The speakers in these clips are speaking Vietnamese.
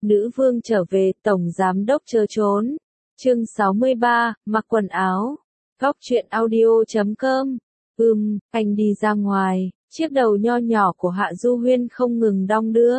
Nữ vương trở về, tổng giám đốc chớ trốn. Chương 63, mặc quần áo. Góc truyện audio.com. Anh đi ra ngoài, chiếc đầu nho nhỏ của Hạ Du Huyên không ngừng đong đưa.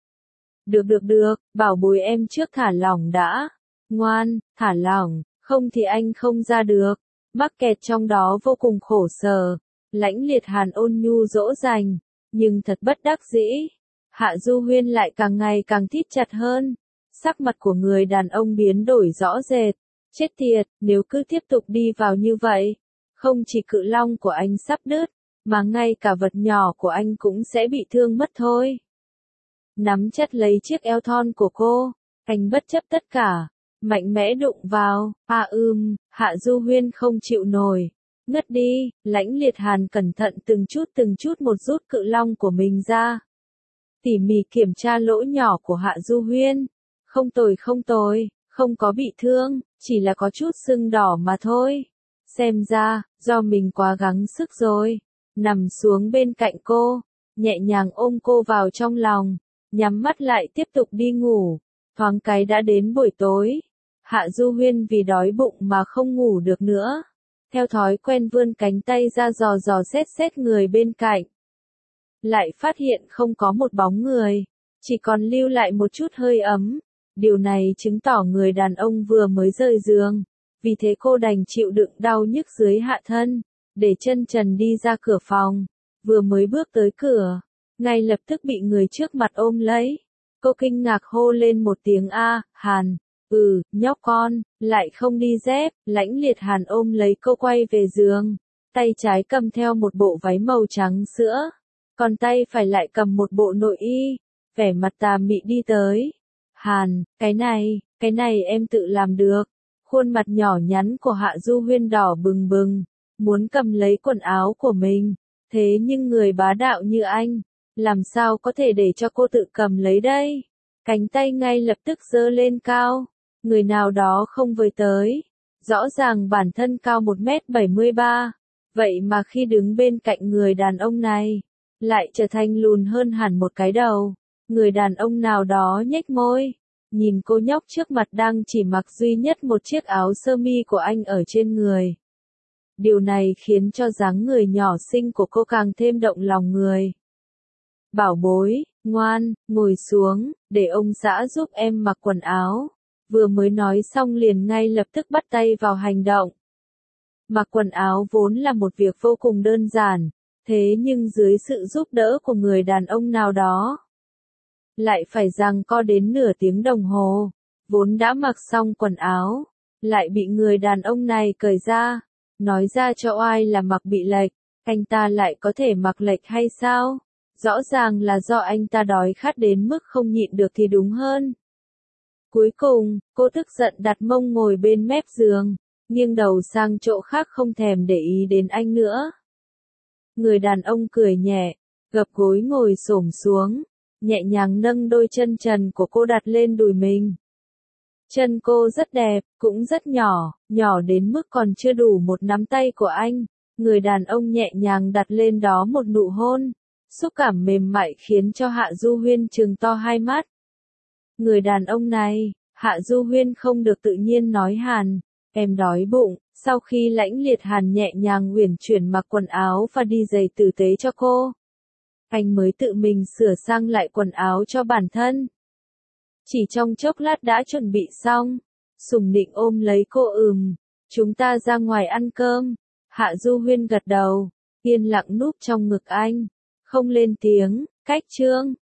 Được, bảo bối em trước thả lỏng đã. Ngoan, thả lỏng, không thì anh không ra được. Mắc kẹt trong đó vô cùng khổ sở. Lãnh Liệt Hàn ôn nhu dỗ dành, nhưng thật bất đắc dĩ. Hạ Du Huyên lại càng ngày càng thít chặt hơn. Sắc mặt của người đàn ông biến đổi rõ rệt. Chết tiệt, nếu cứ tiếp tục đi vào như vậy, không chỉ cự long của anh sắp đứt, mà ngay cả vật nhỏ của anh cũng sẽ bị thương mất thôi. Nắm chặt lấy chiếc eo thon của cô, anh bất chấp tất cả, mạnh mẽ đụng vào. Hạ Du Huyên không chịu nổi. Ngất đi. Lãnh Liệt Hàn cẩn thận từng chút một rút cự long của mình ra. Tỉ mỉ kiểm tra lỗ nhỏ của Hạ Du Huyên. Không tồi, không có bị thương, chỉ là có chút sưng đỏ mà thôi. Xem ra, do mình quá gắng sức rồi. Nằm xuống bên cạnh cô, nhẹ nhàng ôm cô vào trong lòng, nhắm mắt lại tiếp tục đi ngủ. Thoáng cái đã đến buổi tối. Hạ Du Huyên vì đói bụng mà không ngủ được nữa. Theo thói quen vươn cánh tay ra dò xét người bên cạnh. Lại phát hiện không có một bóng người, chỉ còn lưu lại một chút hơi ấm. Điều này chứng tỏ người đàn ông vừa mới rời giường, vì thế cô đành chịu đựng đau nhức dưới hạ thân, để chân trần đi ra cửa phòng. Vừa mới bước tới cửa, ngay lập tức bị người trước mặt ôm lấy. Cô kinh ngạc hô lên một tiếng Hàn. Nhóc con, lại không đi dép. Lãnh Liệt Hàn ôm lấy cô quay về giường, tay trái cầm theo một bộ váy màu trắng sữa, còn tay phải lại cầm một bộ nội y, vẻ mặt tà mị đi tới. Hàn, cái này em tự làm được. Khuôn mặt nhỏ nhắn của Hạ Du Huyên đỏ bừng bừng, muốn cầm lấy quần áo của mình, thế nhưng người bá đạo như anh, làm sao có thể để cho cô tự cầm lấy đây? Cánh tay ngay lập tức giơ lên cao, người nào đó không với tới, rõ ràng bản thân cao 1m73, vậy mà khi đứng bên cạnh người đàn ông này, lại trở thành lùn hơn hẳn một cái đầu. Người đàn ông nào đó nhếch môi, nhìn cô nhóc trước mặt đang chỉ mặc duy nhất một chiếc áo sơ mi của anh ở trên người. Điều này khiến cho dáng người nhỏ xinh của cô càng thêm động lòng người. Bảo bối, ngoan, ngồi xuống, để ông xã giúp em mặc quần áo. Vừa mới nói xong liền ngay lập tức bắt tay vào hành động. Mặc quần áo vốn là một việc vô cùng đơn giản, thế nhưng dưới sự giúp đỡ của người đàn ông nào đó, lại phải giằng co đến nửa tiếng đồng hồ. Vốn đã mặc xong quần áo, lại bị người đàn ông này cởi ra, nói ra cho ai là mặc bị lệch. Anh ta lại có thể mặc lệch hay sao? Rõ ràng là do anh ta đói khát đến mức không nhịn được thì đúng hơn. Cuối cùng, cô tức giận đặt mông ngồi bên mép giường, nghiêng đầu sang chỗ khác không thèm để ý đến anh nữa. Người đàn ông cười nhẹ, gập gối ngồi xổm xuống, nhẹ nhàng nâng đôi chân trần của cô đặt lên đùi mình. Chân cô rất đẹp, cũng rất nhỏ, nhỏ đến mức còn chưa đủ một nắm tay của anh. Người đàn ông nhẹ nhàng đặt lên đó một nụ hôn, xúc cảm mềm mại khiến cho Hạ Du Huyên trừng to hai mắt. Người đàn ông này, Hạ Du Huyên không được tự nhiên nói Hàn, em đói bụng. Sau khi Lãnh Liệt Hàn nhẹ nhàng uyển chuyển mặc quần áo và đi giày tử tế cho cô, anh mới tự mình sửa sang lại quần áo cho bản thân. Chỉ trong chốc lát đã chuẩn bị xong, sủng nịnh ôm lấy cô chúng ta ra ngoài ăn cơm. Hạ Du Huyên gật đầu, yên lặng núp trong ngực anh, không lên tiếng. Cách chương